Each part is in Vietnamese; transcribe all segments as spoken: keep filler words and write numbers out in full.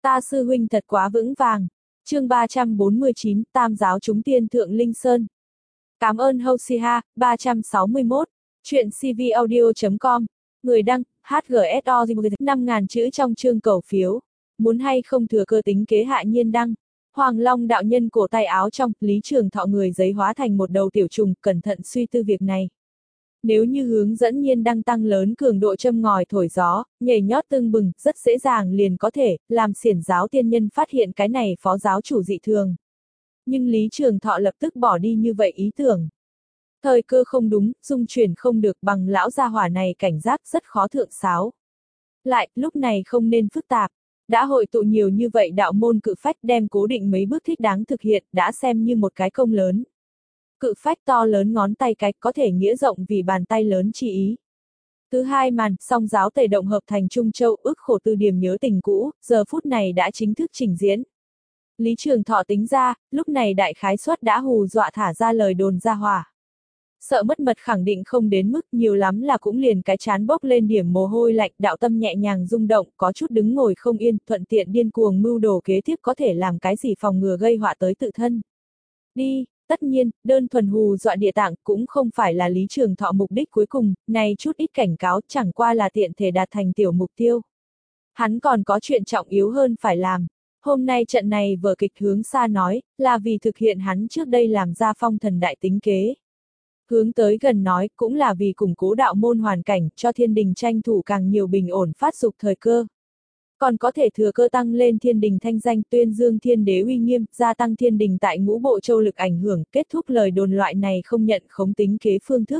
Ta sư huynh thật quá vững vàng. Chương ba trăm bốn mươi chín, Tam giáo chúng tiên thượng Linh Sơn. Cảm ơn Hosiha, ba trăm sáu mươi mốt. Chuyện cvaudio chấm com. Người đăng, hát giê ét o năm nghìn chữ trong chương cầu phiếu. Muốn hay không thừa cơ tính kế hạ nhiên đăng. Hoàng Long đạo nhân cổ tay áo trong, Lý Trường Thọ người giấy hóa thành một đầu tiểu trùng, cẩn thận suy tư việc này. Nếu như hướng dẫn nhiên đăng tăng lớn cường độ châm ngòi thổi gió, nhảy nhót tưng bừng, rất dễ dàng liền có thể, làm xiển giáo tiên nhân phát hiện cái này phó giáo chủ dị thường. Nhưng Lý Trường Thọ lập tức bỏ đi như vậy ý tưởng. Thời cơ không đúng, dung chuyển không được bằng lão gia hỏa này cảnh giác rất khó thượng sáo. Lại, lúc này không nên phức tạp. Đã hội tụ nhiều như vậy đạo môn cự phách đem cố định mấy bước thích đáng thực hiện, đã xem như một cái công lớn. Cự phách to lớn ngón tay cái có thể nghĩa rộng vì bàn tay lớn chi ý. Thứ hai màn, song giáo tề động hợp thành Trung Châu ức khổ tư điểm nhớ tình cũ, giờ phút này đã chính thức trình diễn. Lý Trường Thọ tính ra, lúc này đại khái suất đã hù dọa thả ra lời đồn ra hỏa. Sợ mất mật khẳng định không đến mức nhiều lắm là cũng liền cái chán bốc lên điểm mồ hôi lạnh, đạo tâm nhẹ nhàng rung động, có chút đứng ngồi không yên, thuận tiện điên cuồng mưu đồ kế tiếp có thể làm cái gì phòng ngừa gây họa tới tự thân. Đi, tất nhiên, đơn thuần hù dọa địa tạng cũng không phải là Lý Trường Thọ mục đích cuối cùng, này chút ít cảnh cáo chẳng qua là tiện thể đạt thành tiểu mục tiêu. Hắn còn có chuyện trọng yếu hơn phải làm. Hôm nay trận này vở kịch hướng xa nói, là vì thực hiện hắn trước đây làm ra phong thần đại tính kế. Hướng tới gần nói, cũng là vì củng cố đạo môn hoàn cảnh, cho thiên đình tranh thủ càng nhiều bình ổn phát dục thời cơ. Còn có thể thừa cơ tăng lên thiên đình thanh danh, tuyên dương thiên đế uy nghiêm, gia tăng thiên đình tại ngũ bộ châu lực ảnh hưởng, kết thúc lời đồn loại này không nhận khống tính kế phương thức.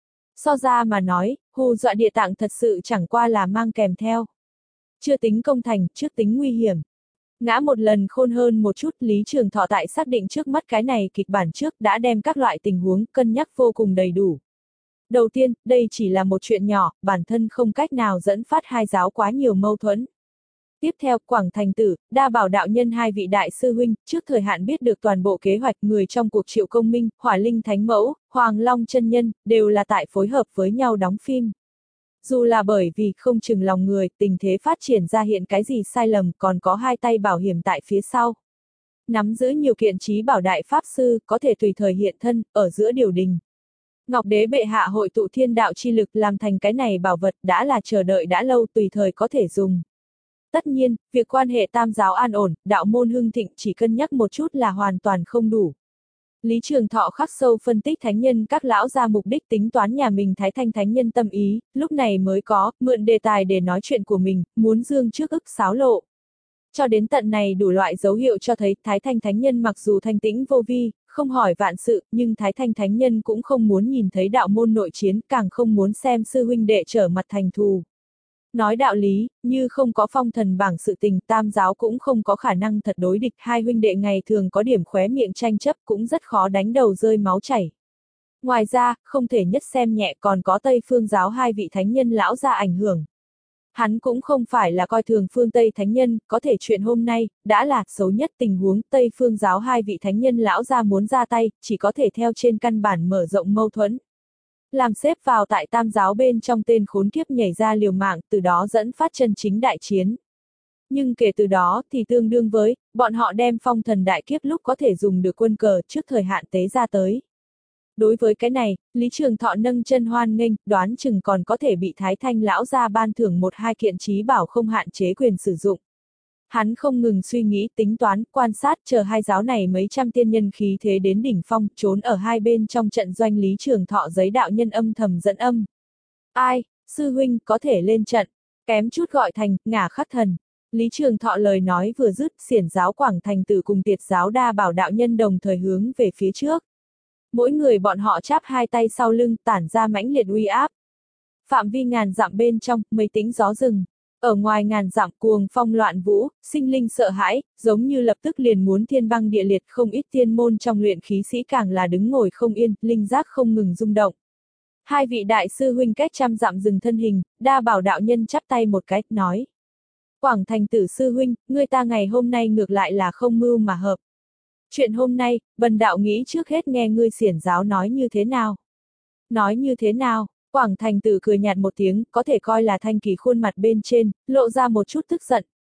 So ra mà nói, hù dọa địa tạng thật sự chẳng qua là mang kèm theo. Chưa tính công thành, trước tính nguy hiểm. Ngã một lần khôn hơn một chút, Lý Trường Thọ tại xác định trước mắt cái này kịch bản trước đã đem các loại tình huống cân nhắc vô cùng đầy đủ. Đầu tiên, đây chỉ là một chuyện nhỏ, bản thân không cách nào dẫn phát hai giáo quá nhiều mâu thuẫn. Tiếp theo, Quảng Thành Tử, Đa Bảo đạo nhân hai vị đại sư huynh, trước thời hạn biết được toàn bộ kế hoạch, người trong cuộc Triệu Công Minh, Hỏa Linh Thánh Mẫu, Hoàng Long chân nhân, đều là tại phối hợp với nhau đóng phim. Dù là bởi vì không chừng lòng người, tình thế phát triển ra hiện cái gì sai lầm, còn có hai tay bảo hiểm tại phía sau. Nắm giữ nhiều kiện trí bảo đại pháp sư, có thể tùy thời hiện thân, ở giữa điều đình. Ngọc Đế bệ hạ hội tụ thiên đạo chi lực làm thành cái này bảo vật đã là chờ đợi đã lâu, tùy thời có thể dùng. Tất nhiên, việc quan hệ tam giáo an ổn, đạo môn hưng thịnh chỉ cân nhắc một chút là hoàn toàn không đủ. Lý Trường Thọ khắc sâu phân tích thánh nhân các lão ra mục đích tính toán nhà mình Thái Thanh thánh nhân tâm ý, lúc này mới có, mượn đề tài để nói chuyện của mình, muốn dương trước ức xáo lộ. Cho đến tận này đủ loại dấu hiệu cho thấy Thái Thanh thánh nhân mặc dù thanh tĩnh vô vi, không hỏi vạn sự, nhưng Thái Thanh thánh nhân cũng không muốn nhìn thấy đạo môn nội chiến, càng không muốn xem sư huynh đệ trở mặt thành thù. Nói đạo lý, như không có phong thần bảng sự tình, tam giáo cũng không có khả năng thật đối địch, hai huynh đệ ngày thường có điểm khóe miệng tranh chấp cũng rất khó đánh đầu rơi máu chảy. Ngoài ra, không thể nhất xem nhẹ còn có Tây Phương giáo hai vị thánh nhân lão ra ảnh hưởng. Hắn cũng không phải là coi thường phương Tây thánh nhân, có thể chuyện hôm nay, đã là xấu nhất tình huống Tây Phương giáo hai vị thánh nhân lão ra muốn ra tay, chỉ có thể theo trên căn bản mở rộng mâu thuẫn. Làm xếp vào tại tam giáo bên trong tên khốn kiếp nhảy ra liều mạng, từ đó dẫn phát chân chính đại chiến. Nhưng kể từ đó thì tương đương với, bọn họ đem phong thần đại kiếp lúc có thể dùng được quân cờ trước thời hạn tế ra tới. Đối với cái này, Lý Trường Thọ nâng chân hoan nghênh, đoán chừng còn có thể bị Thái Thanh lão ra ban thưởng một hai kiện trí bảo không hạn chế quyền sử dụng. Hắn không ngừng suy nghĩ, tính toán, quan sát, chờ hai giáo này mấy trăm tiên nhân khí thế đến đỉnh phong, trốn ở hai bên trong trận doanh Lý Trường Thọ giấy đạo nhân âm thầm dẫn âm. Ai, sư huynh, có thể lên trận, kém chút gọi thành, ngả khắc thần. Lý Trường Thọ lời nói vừa dứt, xiển giáo Quảng Thành Tử cùng Tiệt giáo Đa Bảo đạo nhân đồng thời hướng về phía trước. Mỗi người bọn họ chắp hai tay sau lưng, tản ra mãnh liệt uy áp. Phạm vi ngàn dặm bên trong, mây tĩnh gió rừng. Ở ngoài ngàn dặm cuồng phong loạn vũ, sinh linh sợ hãi, giống như lập tức liền muốn thiên băng địa liệt, không ít tiên môn trong luyện khí sĩ càng là đứng ngồi không yên, linh giác không ngừng rung động. Hai vị đại sư huynh cách trăm dặm dừng thân hình, Đa Bảo đạo nhân chắp tay một cái, nói. Quảng Thành Tử sư huynh, ngươi ta ngày hôm nay ngược lại là không mưu mà hợp. Chuyện hôm nay, bần đạo nghĩ trước hết nghe ngươi xiển giáo nói như thế nào. Nói như thế nào? Quảng Thành Tử cười nhạt một tiếng, có thể coi là thanh kỳ khuôn mặt bên trên, lộ ra một chút tức giận.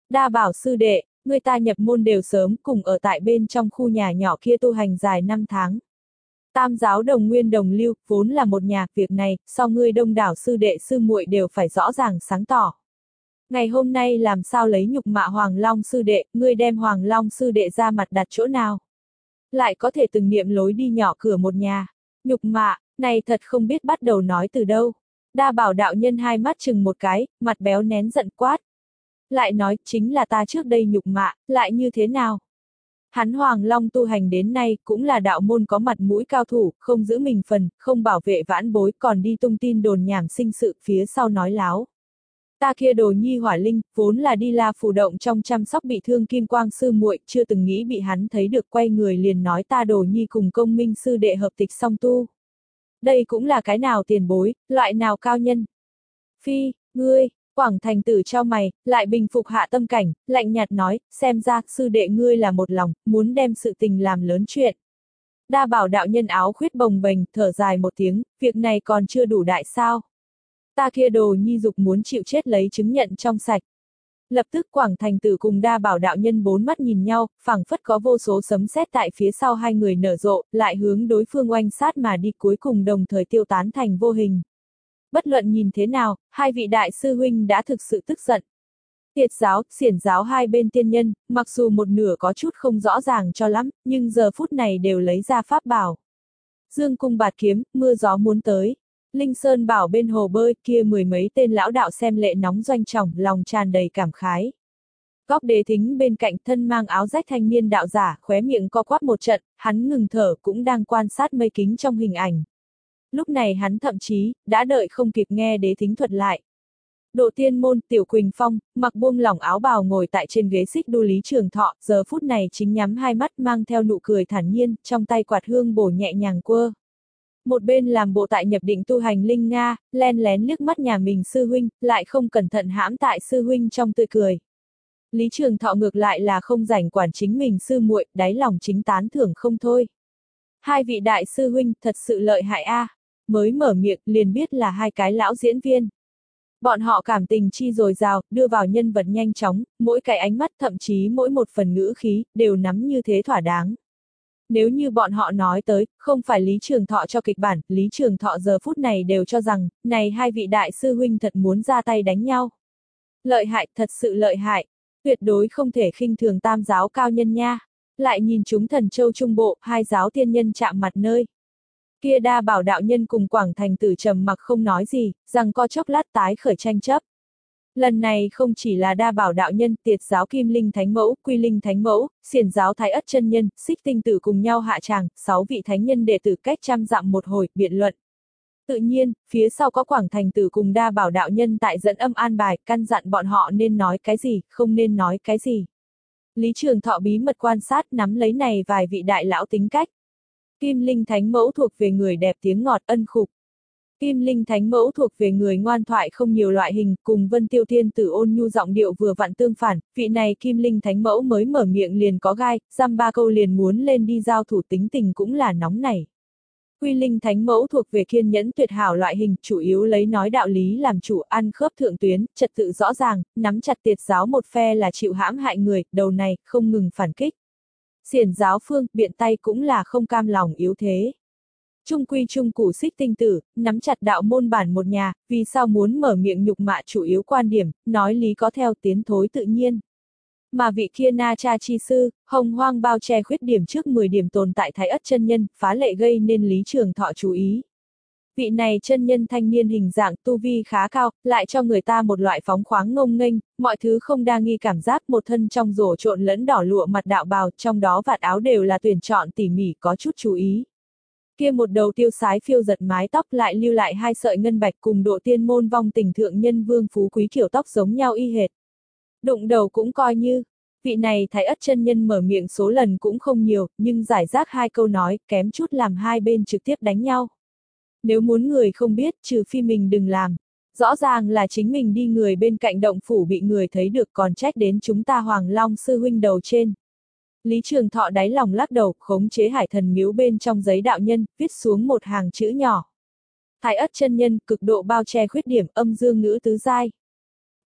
Đa bảo sư đệ, người ta nhập môn đều sớm, cùng ở tại bên trong khu nhà nhỏ kia tu hành dài năm tháng. Tam giáo đồng nguyên đồng lưu, vốn là một nhà, việc này, sau ngươi đông đảo sư đệ sư muội đều phải rõ ràng sáng tỏ. Ngày hôm nay làm sao lấy nhục mạ Hoàng Long sư đệ, ngươi đem Hoàng Long sư đệ ra mặt đặt chỗ nào? Lại có thể từng niệm lối đi nhỏ cửa một nhà. Nhục mạ, này thật không biết bắt đầu nói từ đâu. Đa bảo đạo nhân hai mắt chừng một cái, mặt béo nén giận quát. Lại nói, chính là ta trước đây nhục mạ, lại như thế nào? Hắn Hoàng Long tu hành đến nay, cũng là đạo môn có mặt mũi cao thủ, không giữ mình phần, không bảo vệ vãn bối, còn đi tung tin đồn nhảm sinh sự, phía sau nói láo. Ta kia đồ nhi hỏa linh, vốn là đi La Phủ Động trong chăm sóc bị thương Kim Quang sư muội, chưa từng nghĩ bị hắn thấy được, quay người liền nói ta đồ nhi cùng Công Minh sư đệ hợp tịch song tu. Đây cũng là cái nào tiền bối, loại nào cao nhân? Phi, ngươi, Quảng Thành Tử trao mày, lại bình phục hạ tâm cảnh, lạnh nhạt nói, xem ra, sư đệ ngươi là một lòng, muốn đem sự tình làm lớn chuyện. Đa bảo đạo nhân áo khuyết bồng bềnh, thở dài một tiếng, việc này còn chưa đủ đại sao. Ta kia đồ nhi dục muốn chịu chết lấy chứng nhận trong sạch. Lập tức Quảng Thành Tử cùng Đa bảo đạo nhân bốn mắt nhìn nhau, phảng phất có vô số sấm sét tại phía sau hai người nở rộ, lại hướng đối phương oanh sát mà đi, cuối cùng đồng thời tiêu tán thành vô hình. Bất luận nhìn thế nào, hai vị đại sư huynh đã thực sự tức giận. Tiệt giáo, xiển giáo hai bên tiên nhân, mặc dù một nửa có chút không rõ ràng cho lắm, nhưng giờ phút này đều lấy ra pháp bảo. Dương cung bạt kiếm, mưa gió muốn tới. Linh Sơn bảo bên hồ bơi kia mười mấy tên lão đạo xem lệ nóng doanh trọng, lòng tràn đầy cảm khái. Góc đế thính bên cạnh thân mang áo rách thanh niên đạo giả, khóe miệng co quắp một trận, hắn ngừng thở cũng đang quan sát mây kính trong hình ảnh. Lúc này hắn thậm chí, đã đợi không kịp nghe đế thính thuật lại. Độ tiên môn, Tiểu Quỳnh Phong, mặc buông lỏng áo bào ngồi tại trên ghế xích đu Lý Trường Thọ, giờ phút này chính nhắm hai mắt mang theo nụ cười thản nhiên, trong tay quạt hương bổ nhẹ nhàng quơ. Một bên làm bộ tại nhập định tu hành Linh Nga, len lén liếc mắt nhà mình sư huynh, lại không cẩn thận hãm tại sư huynh trong tươi cười. Lý Trường Thọ ngược lại là không rảnh quản chính mình sư muội, đáy lòng chính tán thưởng không thôi. Hai vị đại sư huynh thật sự lợi hại a, à. Mới mở miệng liền biết là hai cái lão diễn viên. Bọn họ cảm tình chi dồi dào, đưa vào nhân vật nhanh chóng, mỗi cái ánh mắt thậm chí mỗi một phần ngữ khí, đều nắm như thế thỏa đáng. Nếu như bọn họ nói tới, không phải Lý Trường Thọ cho kịch bản, Lý Trường Thọ giờ phút này đều cho rằng, này hai vị đại sư huynh thật muốn ra tay đánh nhau. Lợi hại, thật sự lợi hại, tuyệt đối không thể khinh thường tam giáo cao nhân nha. Lại nhìn chúng Thần Châu Trung Bộ, hai giáo tiên nhân chạm mặt nơi. Kia Đa bảo đạo nhân cùng Quảng Thành Tử trầm mặc không nói gì, rằng co chốc lát tái khởi tranh chấp. Lần này không chỉ là Đa bảo đạo nhân, Tiệt giáo Kim Linh Thánh Mẫu, Quy Linh Thánh Mẫu, Xiển giáo Thái Ất chân nhân, Xích Tinh Tử cùng nhau hạ tràng, sáu vị thánh nhân đệ tử cách trăm dặm một hồi, biện luận. Tự nhiên, phía sau có Quảng Thành Tử cùng Đa bảo đạo nhân tại dẫn âm an bài, căn dặn bọn họ nên nói cái gì, không nên nói cái gì. Lý Trường Thọ bí mật quan sát nắm lấy này vài vị đại lão tính cách. Kim Linh Thánh Mẫu thuộc về người đẹp tiếng ngọt ân khục. Kim Linh Thánh Mẫu thuộc về người ngoan thoại không nhiều loại hình, cùng Vân Tiêu Thiên Tử ôn nhu giọng điệu vừa vặn tương phản, vị này Kim Linh Thánh Mẫu mới mở miệng liền có gai, dăm ba câu liền muốn lên đi giao thủ, tính tình cũng là nóng nảy. Quy Linh Thánh Mẫu thuộc về kiên nhẫn tuyệt hảo loại hình, chủ yếu lấy nói đạo lý làm chủ, ăn khớp thượng tuyến, trật tự rõ ràng, nắm chặt Tiệt giáo một phe là chịu hãm hại người, đầu này không ngừng phản kích. Xiển giáo phương, biện tay cũng là không cam lòng yếu thế. Trung quy trung cụ Xích Tinh Tử, nắm chặt đạo môn bản một nhà, vì sao muốn mở miệng nhục mạ chủ yếu quan điểm, nói lý có theo tiến thối tự nhiên. Mà vị kia Na Cha chi sư, hồng hoang bao che khuyết điểm trước mười điểm tồn tại Thái Ất chân nhân, phá lệ gây nên Lý Trường Thọ chú ý. Vị này chân nhân thanh niên hình dạng tu vi khá cao, lại cho người ta một loại phóng khoáng ngông nghênh, mọi thứ không đa nghi cảm giác, một thân trong rổ trộn lẫn đỏ lụa mặt đạo bào, trong đó vạt áo đều là tuyển chọn tỉ mỉ, có chút chú ý. Kia một đầu tiêu sái phiêu giật mái tóc lại lưu lại hai sợi ngân bạch cùng độ tiên môn vong tình thượng nhân vương phú quý kiểu tóc giống nhau y hệt. Đụng đầu cũng coi như, vị này Thái Ất chân nhân mở miệng số lần cũng không nhiều, nhưng giải rác hai câu nói, kém chút làm hai bên trực tiếp đánh nhau. Nếu muốn người không biết, trừ phi mình đừng làm. Rõ ràng là chính mình đi người bên cạnh động phủ bị người thấy được, còn trách đến chúng ta Hoàng Long sư huynh đầu trên. Lý Trường Thọ đáy lòng lắc đầu, khống chế Hải Thần miếu bên trong giấy đạo nhân, viết xuống một hàng chữ nhỏ. Thái Ất chân nhân, cực độ bao che khuyết điểm, âm dương ngữ tứ giai.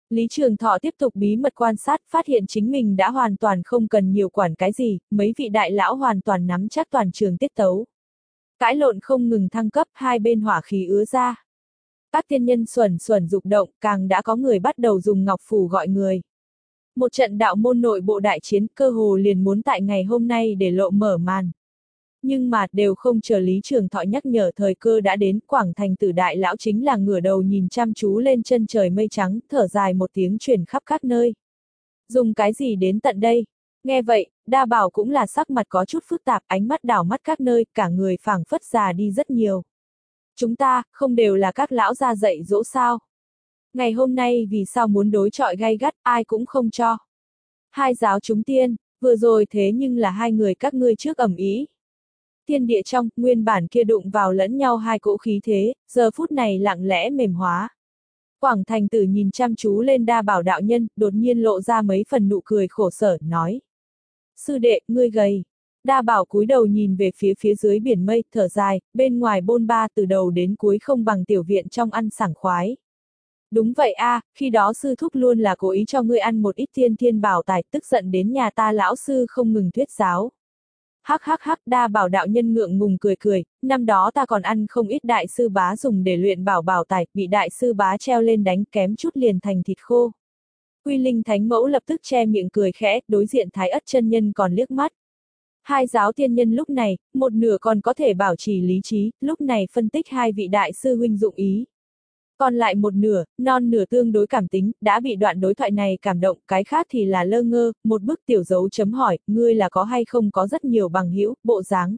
Lý Trường Thọ tiếp tục bí mật quan sát, phát hiện chính mình đã hoàn toàn không cần nhiều quản cái gì, mấy vị đại lão hoàn toàn nắm chắc toàn trường tiết tấu. Cãi lộn không ngừng thăng cấp, hai bên hỏa khí ứa ra. Các tiên nhân xuẩn xuẩn dục động, càng đã có người bắt đầu dùng ngọc phù gọi người. Một trận đạo môn nội bộ đại chiến cơ hồ liền muốn tại ngày hôm nay để lộ mở màn. Nhưng mà, đều không chờ Lý Trường Thọ nhắc nhở thời cơ đã đến, Quảng Thành Tử đại lão chính là ngửa đầu nhìn chăm chú lên chân trời mây trắng, thở dài một tiếng truyền khắp các nơi. Dùng cái gì đến tận đây? Nghe vậy, Đa Bảo cũng là sắc mặt có chút phức tạp, ánh mắt đảo mắt các nơi, cả người phảng phất già đi rất nhiều. Chúng ta, không đều là các lão gia dạy dỗ sao? Ngày hôm nay vì sao muốn đối chọi gay gắt, ai cũng không cho. Hai giáo chúng tiên, vừa rồi thế nhưng là hai người các ngươi trước ầm ĩ. Thiên địa trong, nguyên bản kia đụng vào lẫn nhau hai cỗ khí thế, giờ phút này lặng lẽ mềm hóa. Quảng Thành Tử nhìn chăm chú lên Đa Bảo đạo nhân, đột nhiên lộ ra mấy phần nụ cười khổ sở, nói. Sư đệ, ngươi gầy. Đa Bảo cúi đầu nhìn về phía phía dưới biển mây, thở dài, bên ngoài bôn ba từ đầu đến cuối không bằng tiểu viện trong ăn sảng khoái. Đúng vậy a, à, khi đó sư thúc luôn là cố ý cho ngươi ăn một ít thiên thiên bảo tài, tức giận đến nhà ta lão sư không ngừng thuyết giáo. Hắc hắc hắc, Đa Bảo đạo nhân ngượng ngùng cười cười, năm đó ta còn ăn không ít đại sư bá dùng để luyện bảo bảo tài, bị đại sư bá treo lên đánh kém chút liền thành thịt khô. Quy Linh Thánh Mẫu lập tức che miệng cười khẽ, đối diện Thái Ất chân nhân còn liếc mắt. Hai giáo tiên nhân lúc này, một nửa còn có thể bảo trì lý trí, lúc này phân tích hai vị đại sư huynh dụng ý. Còn lại một nửa, non nửa tương đối cảm tính, đã bị đoạn đối thoại này cảm động, cái khác thì là lơ ngơ, một bức tiểu dấu chấm hỏi, ngươi là có hay không có rất nhiều bằng hữu, bộ dáng.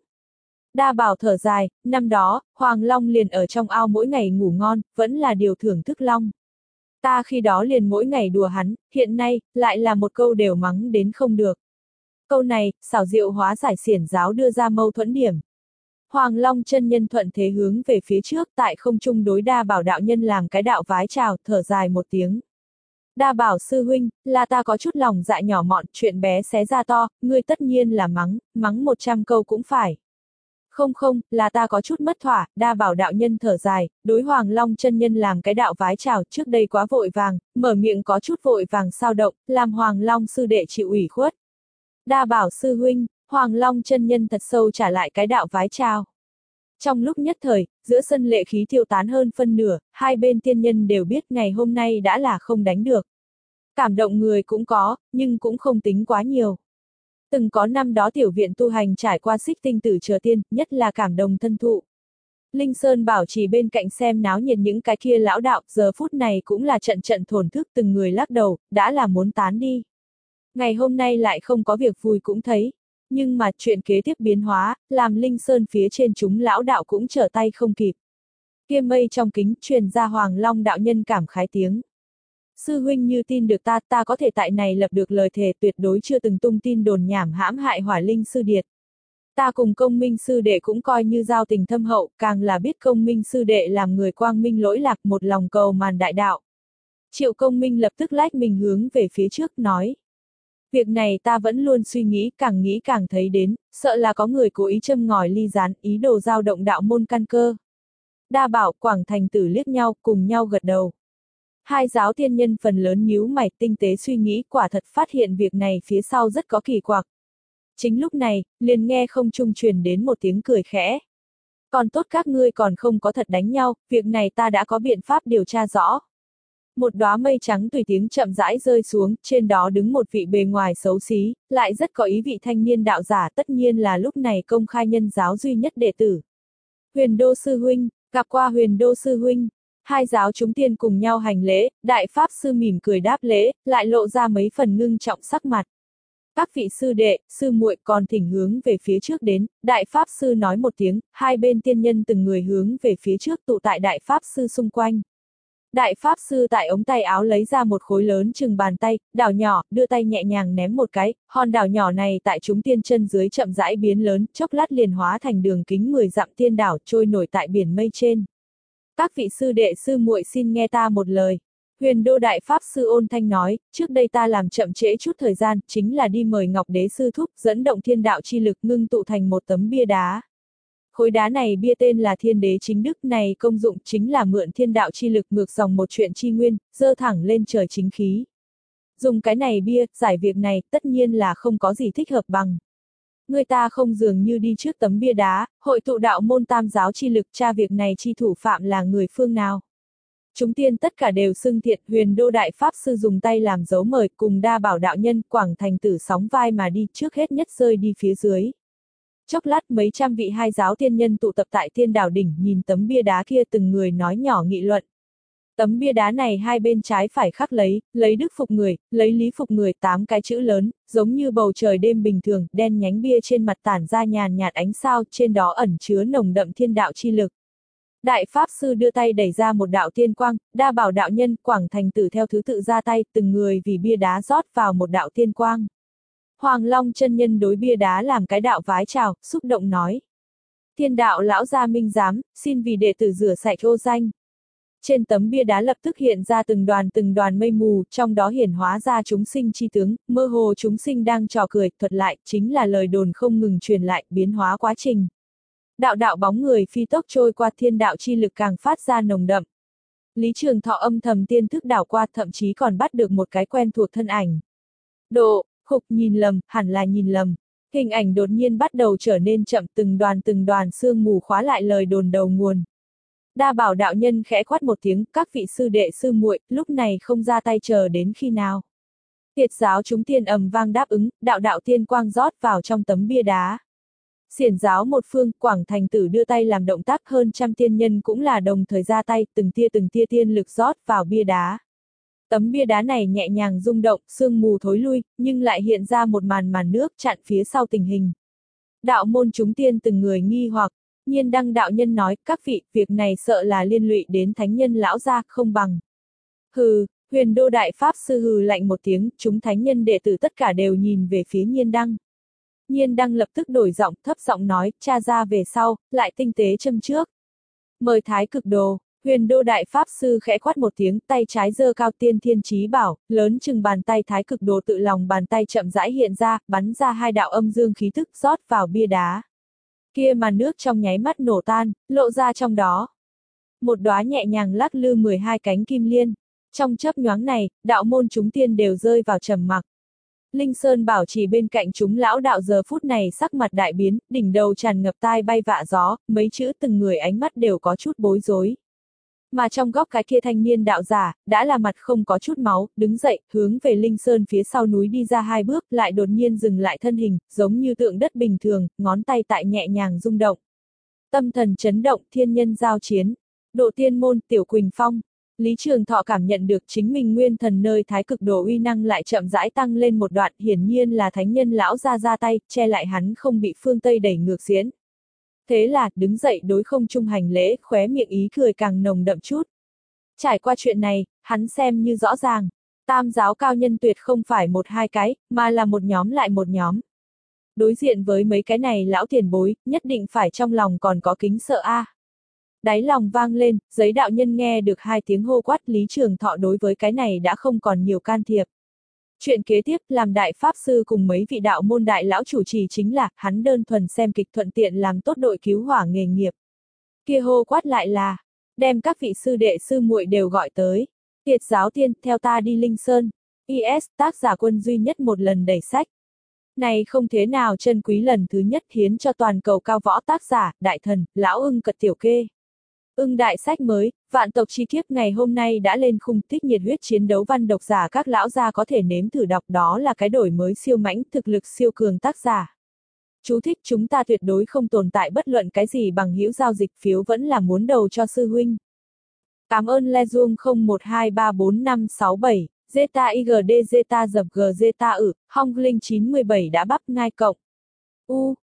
Đa Bảo thở dài, năm đó, Hoàng Long liền ở trong ao mỗi ngày ngủ ngon, vẫn là điều thưởng thức Long. Ta khi đó liền mỗi ngày đùa hắn, hiện nay, lại là một câu đều mắng đến không được. Câu này, xảo diệu hóa giải xiển giáo đưa ra mâu thuẫn điểm. Hoàng Long chân nhân thuận thế hướng về phía trước, tại không trung đối Đa Bảo đạo nhân làm cái đạo vái chào, thở dài một tiếng. Đa Bảo sư huynh, là ta có chút lòng dạ nhỏ mọn, chuyện bé xé ra to, ngươi tất nhiên là mắng, mắng một trăm câu cũng phải. Không không, là ta có chút mất thỏa, Đa Bảo đạo nhân thở dài, đối Hoàng Long chân nhân làm cái đạo vái chào, trước đây quá vội vàng, mở miệng có chút vội vàng sao động, làm Hoàng Long sư đệ chịu ủy khuất. Đa Bảo sư huynh, Hoàng Long chân nhân thật sâu trả lại cái đạo vái chào. Trong lúc nhất thời, giữa sân lệ khí tiêu tán hơn phân nửa, hai bên tiên nhân đều biết ngày hôm nay đã là không đánh được. Cảm động người cũng có, nhưng cũng không tính quá nhiều. Từng có năm đó tiểu viện tu hành trải qua xích tinh tử chờ tiên, nhất là cảm động thân thụ. Linh Sơn bảo trì bên cạnh xem náo nhiệt những cái kia lão đạo, giờ phút này cũng là trận trận thổn thức, từng người lắc đầu, đã là muốn tán đi. Ngày hôm nay lại không có việc vui cũng thấy. Nhưng mà chuyện kế tiếp biến hóa, làm Linh Sơn phía trên chúng lão đạo cũng trở tay không kịp. Kia mây trong kính truyền ra Hoàng Long đạo nhân cảm khái tiếng. Sư huynh như tin được ta, ta có thể tại này lập được lời thề tuyệt đối chưa từng tung tin đồn nhảm hãm hại Hỏa Linh sư điệt. Ta cùng Công Minh sư đệ cũng coi như giao tình thâm hậu, càng là biết Công Minh sư đệ làm người quang minh lỗi lạc, một lòng cầu màn đại đạo. Triệu Công Minh lập tức lách mình hướng về phía trước nói. Việc này ta vẫn luôn suy nghĩ, càng nghĩ càng thấy đến, sợ là có người cố ý châm ngòi ly gián, ý đồ giao động đạo môn căn cơ. Đa Bảo, Quảng Thành Tử liếc nhau, cùng nhau gật đầu. Hai giáo tiên nhân phần lớn nhíu mày, tinh tế suy nghĩ, quả thật phát hiện việc này phía sau rất có kỳ quặc. Chính lúc này, liền nghe không trung truyền đến một tiếng cười khẽ. Còn tốt các ngươi còn không có thật đánh nhau, việc này ta đã có biện pháp điều tra rõ. Một đóa mây trắng tùy tiếng chậm rãi rơi xuống, trên đó đứng một vị bề ngoài xấu xí, lại rất có ý vị thanh niên đạo giả, tất nhiên là lúc này công khai nhân giáo duy nhất đệ tử. Huyền Đô sư huynh, gặp qua Huyền Đô sư huynh. Hai giáo chúng tiên cùng nhau hành lễ, đại pháp sư mỉm cười đáp lễ, lại lộ ra mấy phần ngưng trọng sắc mặt. Các vị sư đệ, sư muội còn thỉnh hướng về phía trước đến, đại pháp sư nói một tiếng, hai bên tiên nhân từng người hướng về phía trước tụ tại đại pháp sư xung quanh. Đại pháp sư tại ống tay áo lấy ra một khối lớn chừng bàn tay, đảo nhỏ, đưa tay nhẹ nhàng ném một cái, hòn đảo nhỏ này tại chúng tiên chân dưới chậm rãi biến lớn, chốc lát liền hóa thành đường kính mười dặm tiên đảo trôi nổi tại biển mây trên. Các vị sư đệ sư muội xin nghe ta một lời. Huyền Đô đại pháp sư ôn thanh nói, trước đây ta làm chậm trễ chút thời gian, chính là đi mời Ngọc Đế sư thúc, dẫn động thiên đạo chi lực ngưng tụ thành một tấm bia đá. Khối đá này bia tên là Thiên Đế Chính Đức, này công dụng chính là mượn thiên đạo chi lực ngược dòng một chuyện chi nguyên, dơ thẳng lên trời chính khí. Dùng cái này bia, giải việc này, tất nhiên là không có gì thích hợp bằng. Người ta không dường như đi trước tấm bia đá, hội tụ đạo môn tam giáo chi lực, tra việc này chi thủ phạm là người phương nào. Chúng tiên tất cả đều xưng thiện, Huyền Đô Đại Pháp Sư dùng tay làm dấu mời, cùng Đa Bảo đạo nhân, Quảng Thành Tử sóng vai mà đi, trước hết nhất rơi đi phía dưới. Chốc lát mấy trăm vị hai giáo tiên nhân tụ tập tại Thiên Đảo đỉnh, nhìn tấm bia đá kia từng người nói nhỏ nghị luận. Tấm bia đá này hai bên trái phải khắc lấy, lấy đức phục người, lấy lý phục người, tám cái chữ lớn, giống như bầu trời đêm bình thường, đen nhánh bia trên mặt tản ra nhàn nhạt ánh sao, trên đó ẩn chứa nồng đậm thiên đạo chi lực. Đại Pháp Sư đưa tay đẩy ra một đạo tiên quang, Đa Bảo đạo nhân, Quảng Thành Tử theo thứ tự ra tay, từng người vì bia đá rót vào một đạo tiên quang. Hoàng Long chân nhân đối bia đá làm cái đạo vái chào, xúc động nói. Thiên đạo lão gia minh giám, xin vì đệ tử rửa sạch ô danh. Trên tấm bia đá lập tức hiện ra từng đoàn từng đoàn mây mù, trong đó hiển hóa ra chúng sinh chi tướng, mơ hồ chúng sinh đang trò cười, thuật lại, chính là lời đồn không ngừng truyền lại, biến hóa quá trình. Đạo đạo bóng người phi tốc trôi qua, thiên đạo chi lực càng phát ra nồng đậm. Lý Trường Thọ âm thầm tiên thức đảo qua, thậm chí còn bắt được một cái quen thuộc thân ảnh. Độ, khục nhìn lầm, hẳn là nhìn lầm. Hình ảnh đột nhiên bắt đầu trở nên chậm, từng đoàn từng đoàn sương mù khóa lại lời đồn đầu nguồn. Đa Bảo đạo nhân khẽ quát một tiếng, các vị sư đệ sư muội, lúc này không ra tay chờ đến khi nào. Tiệt giáo chúng tiên ầm vang đáp ứng, đạo đạo tiên quang rót vào trong tấm bia đá. Xiển giáo một phương, Quảng Thành Tử đưa tay làm động tác, hơn trăm tiên nhân cũng là đồng thời ra tay, từng tia từng tia tiên lực rót vào bia đá. Tấm bia đá này nhẹ nhàng rung động, sương mù thối lui, nhưng lại hiện ra một màn màn nước chặn phía sau tình hình. Đạo môn chúng tiên từng người nghi hoặc, Nhiên Đăng đạo nhân nói, các vị, việc này sợ là liên lụy đến thánh nhân lão gia, không bằng. Hừ, Huyền Đô Đại Pháp Sư hừ lạnh một tiếng, chúng thánh nhân đệ tử tất cả đều nhìn về phía Nhiên Đăng. Nhiên Đăng lập tức đổi giọng, thấp giọng nói, tra ra về sau, lại tinh tế châm trước. Mời Thái Cực Đồ. Huyền Đô Đại Pháp Sư khẽ quát một tiếng, tay trái giơ cao, tiên thiên chí bảo, lớn chừng bàn tay, Thái Cực Đồ tự lòng bàn tay chậm rãi hiện ra, bắn ra hai đạo âm dương khí tức rót vào bia đá. Kia màn nước trong nháy mắt nổ tan, lộ ra trong đó. Một đóa nhẹ nhàng lắc lư mười hai cánh kim liên. Trong chớp nhoáng này, đạo môn chúng tiên đều rơi vào trầm mặc. Linh Sơn bảo trì bên cạnh chúng lão đạo giờ phút này sắc mặt đại biến, đỉnh đầu tràn ngập tai bay vạ gió, mấy chữ từng người ánh mắt đều có chút bối rối. Mà trong góc cái kia thanh niên đạo giả, đã là mặt không có chút máu, đứng dậy, hướng về Linh Sơn phía sau núi đi ra hai bước, lại đột nhiên dừng lại thân hình, giống như tượng đất bình thường, ngón tay tại nhẹ nhàng rung động. Tâm thần chấn động, thiên nhân giao chiến. Độ tiên môn, Tiểu Quỳnh Phong. Lý Trường Thọ cảm nhận được chính mình nguyên thần nơi Thái Cực Đồ uy năng lại chậm rãi tăng lên một đoạn, hiển nhiên là thánh nhân lão ra ra tay, che lại hắn không bị phương Tây đẩy ngược diễn. Thế là, đứng dậy đối không trung hành lễ, khóe miệng ý cười càng nồng đậm chút. Trải qua chuyện này, hắn xem như rõ ràng, tam giáo cao nhân tuyệt không phải một hai cái, mà là một nhóm lại một nhóm. Đối diện với mấy cái này lão tiền bối, nhất định phải trong lòng còn có kính sợ a. À. Đáy lòng vang lên, giấy đạo nhân nghe được hai tiếng hô quát, Lý Trường Thọ đối với cái này đã không còn nhiều can thiệp. Chuyện kế tiếp, làm đại pháp sư cùng mấy vị đạo môn đại lão chủ trì chính là, hắn đơn thuần xem kịch thuận tiện làm tốt đội cứu hỏa nghề nghiệp. Kia hô quát lại là, đem các vị sư đệ sư muội đều gọi tới. Tiệt giáo tiên, theo ta đi Linh Sơn. i ét, tác giả Quân duy nhất một lần đẩy sách. Này không thế nào chân quý lần thứ nhất hiến cho toàn cầu cao võ tác giả, đại thần, lão ưng cật tiểu kê. Ưng đại sách mới, vạn tộc chi kiếp ngày hôm nay đã lên khung, tích nhiệt huyết chiến đấu văn độc giả các lão gia có thể nếm thử đọc, đó là cái đổi mới siêu mãnh, thực lực siêu cường tác giả. Chú thích, chúng ta tuyệt đối không tồn tại bất luận cái gì bằng hữu giao dịch, phiếu vẫn là muốn đầu cho sư huynh. Cảm ơn Lezuông không một hai ba bốn năm sáu bảy, Zeta i giê đê Zeta dập G Zeta ử, Hong Linh chín mươi bảy đã bắp ngai cộng. U